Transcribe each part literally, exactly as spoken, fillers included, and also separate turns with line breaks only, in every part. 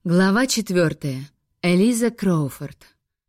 Глава четвертая. Элиза Кроуфорд.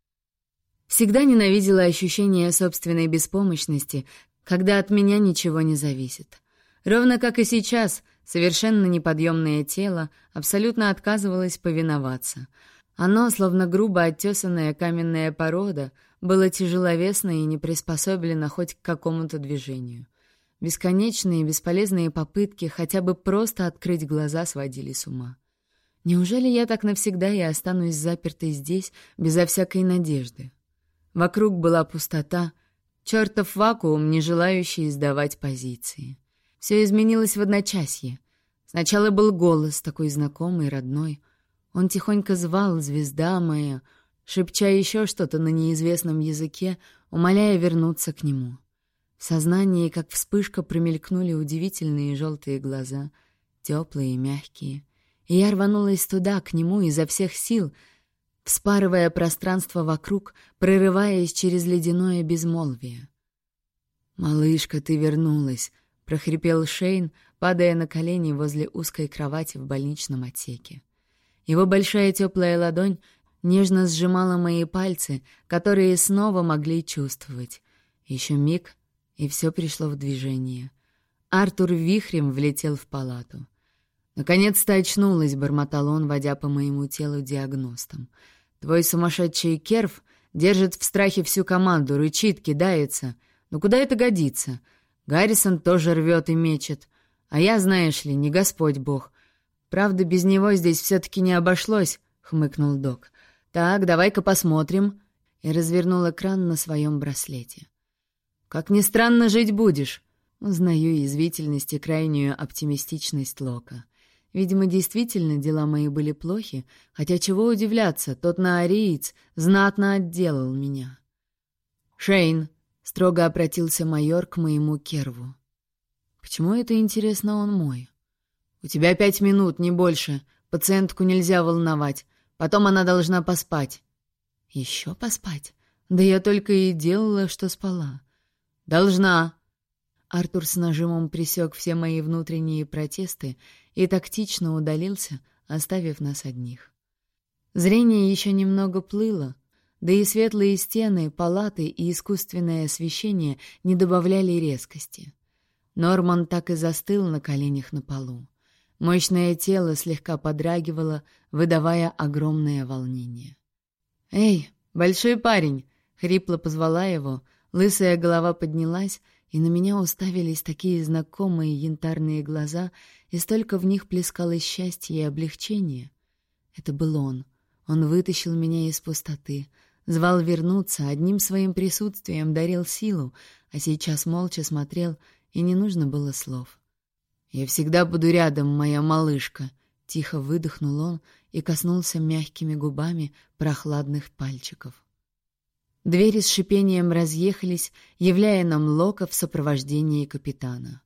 Всегда ненавидела ощущение собственной беспомощности, когда от меня ничего не зависит. Ровно как и сейчас, совершенно неподъемное тело абсолютно отказывалось повиноваться. Оно, словно грубо оттесанная каменная порода, было тяжеловесно и не приспособлено хоть к какому-то движению. Бесконечные и бесполезные попытки хотя бы просто открыть глаза сводили с ума. Неужели я так навсегда и останусь запертой здесь, безо всякой надежды? Вокруг была пустота, чертов вакуум, не желающий сдавать позиции. Все изменилось в одночасье. Сначала был голос, такой знакомый, родной. Он тихонько звал: «Звезда моя», шепча еще что-то на неизвестном языке, умоляя вернуться к нему. В сознании, как вспышка, промелькнули удивительные желтые глаза, теплые и мягкие. И я рванулась туда, к нему, изо всех сил, вспарывая пространство вокруг, прорываясь через ледяное безмолвие. «Малышка, ты вернулась!» — прохрипел Шейн, падая на колени возле узкой кровати в больничном отсеке. Его большая теплая ладонь нежно сжимала мои пальцы, которые снова могли чувствовать. Еще миг, и все пришло в движение. Артур вихрем влетел в палату. «Наконец-то очнулась», — бормотал он, водя по моему телу диагностом. «Твой сумасшедший Керв держит в страхе всю команду, рычит, кидается. Но куда это годится? Гаррисон тоже рвет и мечет. А я, знаешь ли, не Господь Бог. Правда, без него здесь все-таки не обошлось», — хмыкнул док. «Так, давай-ка посмотрим». И развернул экран на своем браслете. «Как ни странно, жить будешь». Узнаю язвительность и крайнюю оптимистичность Лока. Видимо, действительно дела мои были плохи, хотя чего удивляться, тот наариец знатно отделал меня. «Шейн», — строго обратился майор к моему Керву. «Почему это, интересно, он мой?» «У тебя пять минут, не больше. Пациентку нельзя волновать. Потом она должна поспать». «Еще поспать? Да я только и делала, что спала». «Должна». Артур с нажимом пресек все мои внутренние протесты и тактично удалился, оставив нас одних. Зрение еще немного плыло, да и светлые стены, палаты и искусственное освещение не добавляли резкости. Норман так и застыл на коленях на полу. Мощное тело слегка подрагивало, выдавая огромное волнение. «Эй, большой парень!» — хрипло позвала его, лысая голова поднялась, и на меня уставились такие знакомые янтарные глаза, и столько в них плескалось счастье и облегчение. Это был он. Он вытащил меня из пустоты, звал вернуться, одним своим присутствием дарил силу, а сейчас молча смотрел, и не нужно было слов. «Я всегда буду рядом, моя малышка», — тихо выдохнул он и коснулся мягкими губами прохладных пальчиков. Двери с шипением разъехались, являя нам Лока в сопровождении капитана.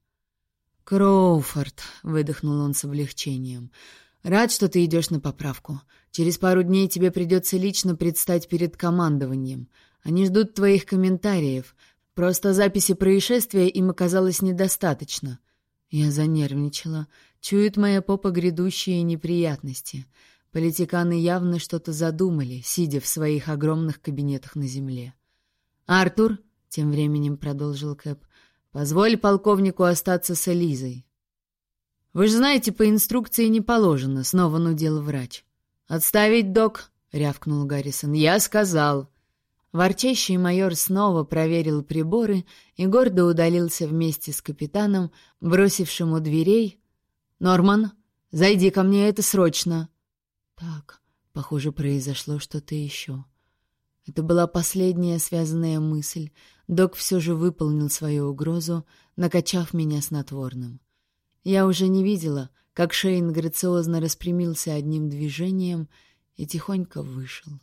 «Кроуфорд», — выдохнул он с облегчением, — «рад, что ты идешь на поправку. Через пару дней тебе придется лично предстать перед командованием. Они ждут твоих комментариев. Просто записи происшествия им оказалось недостаточно». Я занервничала. Чует моя попа грядущие неприятности. Политиканы явно что-то задумали, сидя в своих огромных кабинетах на земле. «Артур», — тем временем продолжил Кэп, — «позволь полковнику остаться с Элизой». «Вы же знаете, по инструкции не положено», — снова нудел врач. «Отставить, док», — рявкнул Гаррисон. «Я сказал». Ворчащий майор снова проверил приборы и гордо удалился вместе с капитаном, бросившим у дверей: «Норман, зайди ко мне, это срочно». Так, похоже, произошло что-то еще. Это была последняя связанная мысль. Док все же выполнил свою угрозу, накачав меня снотворным. Я уже не видела, как Шейн грациозно распрямился одним движением и тихонько вышел.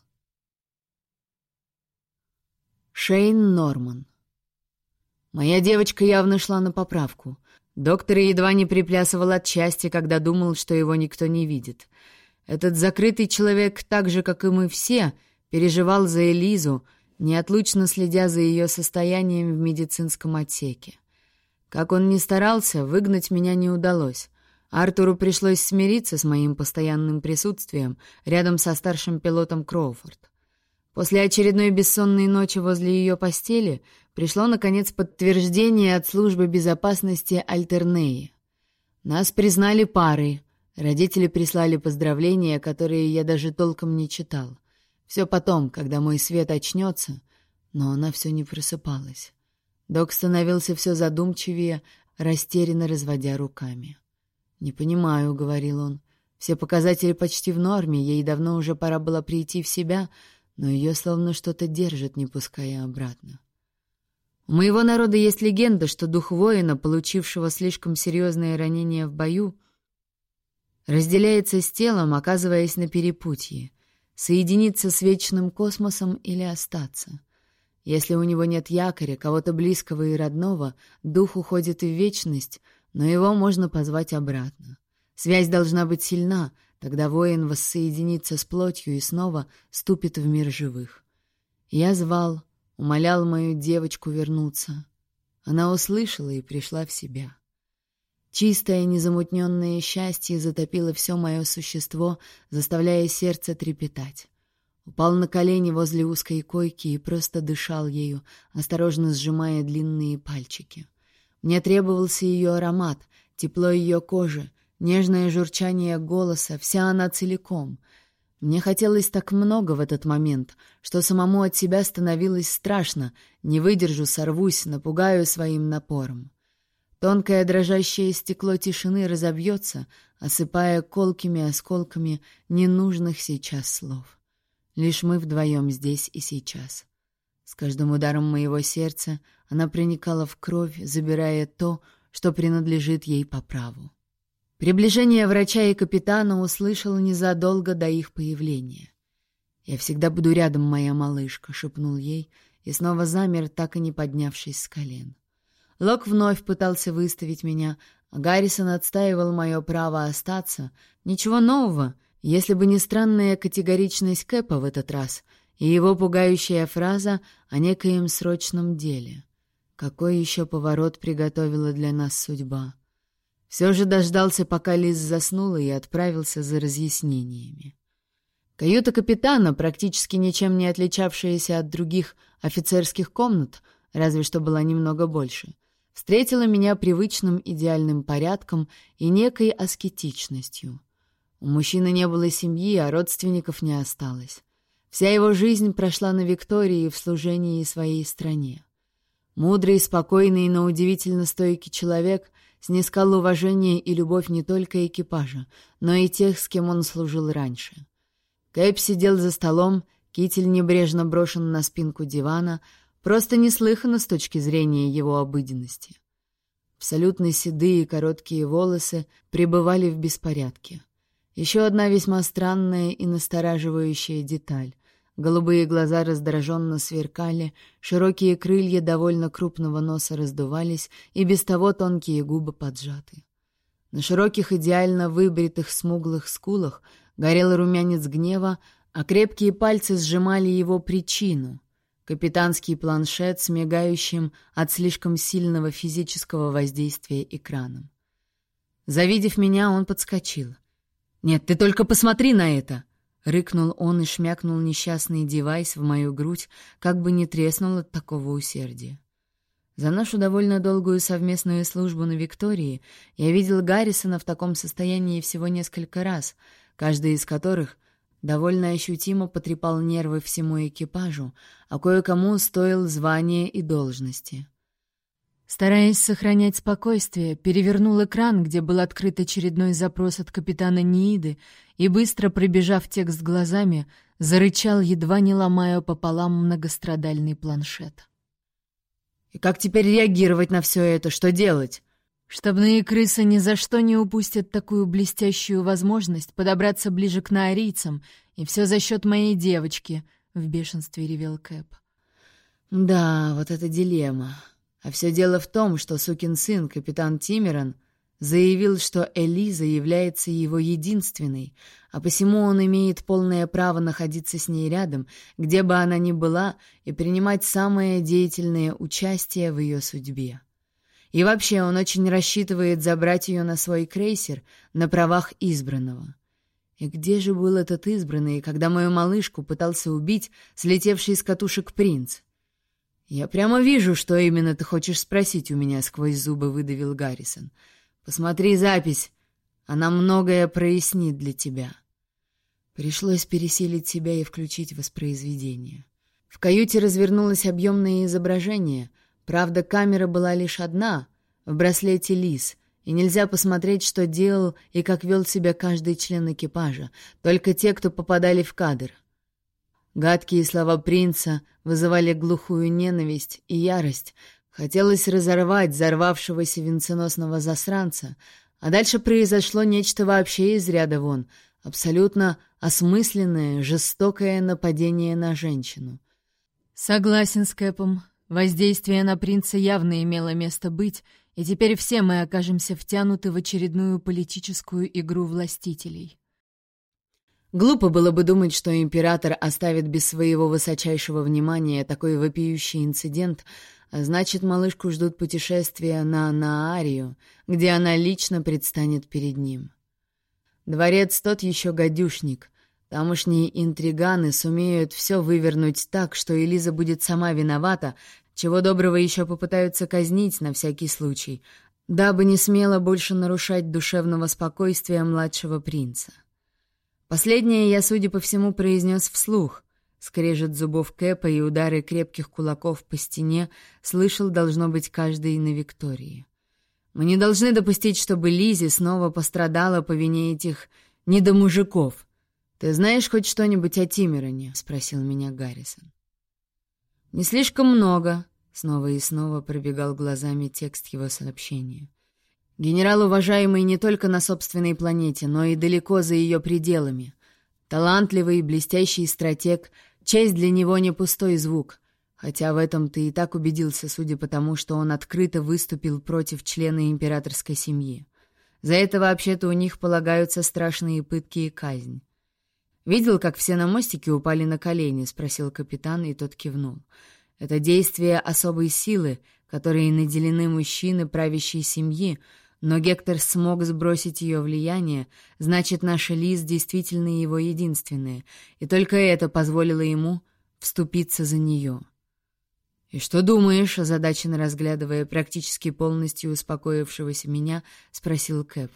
Шейн Норман. Моя девочка явно шла на поправку. Доктор едва не приплясывал от счастья, когда думал, что его никто не видит. Этот закрытый человек, так же, как и мы все, переживал за Элизу, неотлучно следя за ее состоянием в медицинском отсеке. Как он ни старался, выгнать меня не удалось. Артуру пришлось смириться с моим постоянным присутствием рядом со старшим пилотом Кроуфорд. После очередной бессонной ночи возле ее постели пришло, наконец, подтверждение от службы безопасности Альтернеи. Нас признали парой. Родители прислали поздравления, которые я даже толком не читал. Все потом, когда мой свет очнется, но она все не просыпалась. Док становился все задумчивее, растерянно разводя руками. «Не понимаю», — говорил он. «Все показатели почти в норме, ей давно уже пора было прийти в себя, но ее словно что-то держит, не пуская обратно». У моего народа есть легенда, что дух воина, получившего слишком серьезное ранение в бою, разделяется с телом, оказываясь на перепутье, соединиться с вечным космосом или остаться. Если у него нет якоря, кого-то близкого и родного, дух уходит в вечность, но его можно позвать обратно. Связь должна быть сильна, тогда воин воссоединится с плотью и снова ступит в мир живых. Я звал, умолял мою девочку вернуться. Она услышала и пришла в себя. Чистое, незамутненное счастье затопило все мое существо, заставляя сердце трепетать. Упал на колени возле узкой койки и просто дышал ею, осторожно сжимая длинные пальчики. Мне требовался ее аромат, тепло ее кожи, нежное журчание голоса, вся она целиком. Мне хотелось так много в этот момент, что самому от себя становилось страшно, не выдержу, сорвусь, напугаю своим напором. Тонкое дрожащее стекло тишины разобьется, осыпая колкими осколками ненужных сейчас слов. Лишь мы вдвоем здесь и сейчас. С каждым ударом моего сердца она проникала в кровь, забирая то, что принадлежит ей по праву. Приближение врача и капитана услышал незадолго до их появления. «Я всегда буду рядом, моя малышка», — шепнул ей, и снова замер, так и не поднявшись с колен. Лок вновь пытался выставить меня, а Гаррисон отстаивал мое право остаться. Ничего нового, если бы не странная категоричность Кэпа в этот раз и его пугающая фраза о некоем срочном деле. Какой еще поворот приготовила для нас судьба? Все же дождался, пока Лиз заснула, и отправился за разъяснениями. Каюта капитана, практически ничем не отличавшаяся от других офицерских комнат, разве что была немного больше, встретила меня привычным идеальным порядком и некой аскетичностью. У мужчины не было семьи, а родственников не осталось. Вся его жизнь прошла на Виктории в служении своей стране. Мудрый, спокойный, но удивительно стойкий человек снискал уважение и любовь не только экипажа, но и тех, с кем он служил раньше. Кэп сидел за столом, китель небрежно брошен на спинку дивана, просто неслыханно с точки зрения его обыденности. Абсолютно седые короткие волосы пребывали в беспорядке. Еще одна весьма странная и настораживающая деталь. Голубые глаза раздраженно сверкали, широкие крылья довольно крупного носа раздувались, и без того тонкие губы поджаты. На широких идеально выбритых смуглых скулах горел румянец гнева, а крепкие пальцы сжимали его причину — капитанский планшет с мигающим от слишком сильного физического воздействия экраном. Завидев меня, он подскочил. «Нет, ты только посмотри на это!» — рыкнул он и шмякнул несчастный девайс в мою грудь, как бы не треснул от такого усердия. За нашу довольно долгую совместную службу на Виктории я видел Гаррисона в таком состоянии всего несколько раз, каждый из которых довольно ощутимо потрепал нервы всему экипажу, а кое-кому стоил звания и должности. Стараясь сохранять спокойствие, перевернул экран, где был открыт очередной запрос от капитана Нииды, и, быстро пробежав текст глазами, зарычал, едва не ломая пополам многострадальный планшет. «И как теперь реагировать на все это? Что делать?» Штабные крысы ни за что не упустят такую блестящую возможность подобраться ближе к наорийцам, и все за счет моей девочки, — в бешенстве ревел Кэп. «Да, вот это дилемма. А все дело в том, что сукин сын, капитан Тимерон, заявил, что Элиза является его единственной, а посему он имеет полное право находиться с ней рядом, где бы она ни была, и принимать самое деятельное участие в ее судьбе. И вообще, он очень рассчитывает забрать ее на свой крейсер на правах избранного. И где же был этот избранный, когда мою малышку пытался убить слетевший с катушек принц? «Я прямо вижу, что именно ты хочешь спросить у меня», — сквозь зубы выдавил Гаррисон. «Посмотри запись, она многое прояснит для тебя». Пришлось пересилить себя и включить воспроизведение. В каюте развернулось объемное изображение. Правда, камера была лишь одна, в браслете Лиз, и нельзя посмотреть, что делал и как вел себя каждый член экипажа, только те, кто попадали в кадр. Гадкие слова принца вызывали глухую ненависть и ярость. Хотелось разорвать взорвавшегося венценосного засранца, а дальше произошло нечто вообще из ряда вон, абсолютно осмысленное, жестокое нападение на женщину. «Согласен с Кэпом. Воздействие на принца явно имело место быть, и теперь все мы окажемся втянуты в очередную политическую игру властителей». Глупо было бы думать, что император оставит без своего высочайшего внимания такой вопиющий инцидент, а значит, малышку ждут путешествия на Наарию, где она лично предстанет перед ним. Дворец тот еще гадюшник. Тамошние интриганы сумеют все вывернуть так, что Элиза будет сама виновата, чего доброго еще попытаются казнить на всякий случай, дабы не смело больше нарушать душевного спокойствия младшего принца. Последнее я, судя по всему, произнес вслух. Скрежет зубов Кэпа и удары крепких кулаков по стене слышал, должно быть, каждый на Виктории. Мы не должны допустить, чтобы Лизи снова пострадала по вине этих недомужиков. «Ты знаешь хоть что-нибудь о Тимероне?» — спросил меня Гаррисон. «Не слишком много», — снова и снова пробегал глазами текст его сообщения. «Генерал, уважаемый не только на собственной планете, но и далеко за ее пределами. Талантливый, блестящий стратег, честь для него не пустой звук, хотя в этом ты и так убедился, судя по тому, что он открыто выступил против члена императорской семьи. За это вообще-то у них полагаются страшные пытки и казнь. «Видел, как все на мостике упали на колени?» — спросил капитан, и тот кивнул. «Это действие особой силы, которой наделены мужчины правящей семьи, но Гектор смог сбросить ее влияние, значит, наша Лиз действительно его единственная, и только это позволило ему вступиться за нее». «И что думаешь?» — озадаченно разглядывая практически полностью успокоившегося меня, спросил Кэп.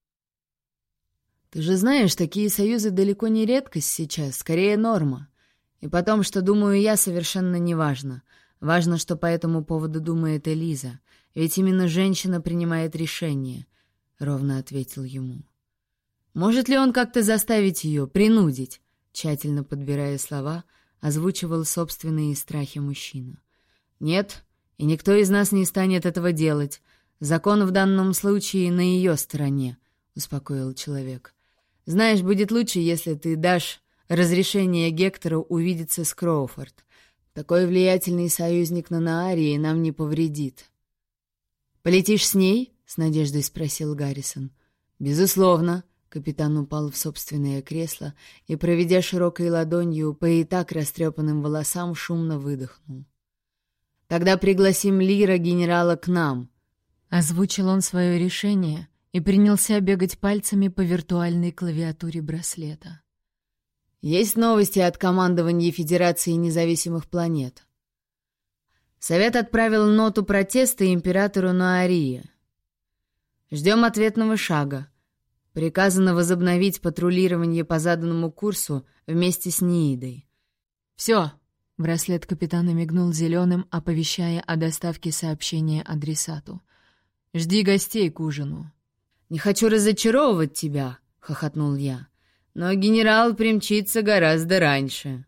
«Ты же знаешь, такие союзы далеко не редкость сейчас, скорее норма. И потом, что думаю я, совершенно не важно. Важно, что по этому поводу думает Элиза, ведь именно женщина принимает решение», — ровно ответил ему. «Может ли он как-то заставить ее, принудить?» Тщательно подбирая слова, озвучивал собственные страхи мужчина. «Нет, и никто из нас не станет этого делать. Закон в данном случае на ее стороне», — успокоил человек. «Знаешь, будет лучше, если ты дашь разрешение Гектору увидеться с Кроуфорд. Такой влиятельный союзник на Наарии нам не повредит». «Полетишь с ней?» — с надеждой спросил Гаррисон. «Безусловно». Капитан упал в собственное кресло и, проведя широкой ладонью по и так растрепанным волосам, шумно выдохнул. «Тогда пригласим Лира генерала к нам». Озвучил он свое решение и принялся бегать пальцами по виртуальной клавиатуре браслета. «Есть новости от командования Федерации независимых планет». Совет отправил ноту протеста императору Наарии. «Ждем ответного шага. Приказано возобновить патрулирование по заданному курсу вместе с Ниидой». «Все!» — браслет капитана мигнул зеленым, оповещая о доставке сообщения адресату. «Жди гостей к ужину». «Не хочу разочаровывать тебя», — хохотнул я, «но генерал примчится гораздо раньше».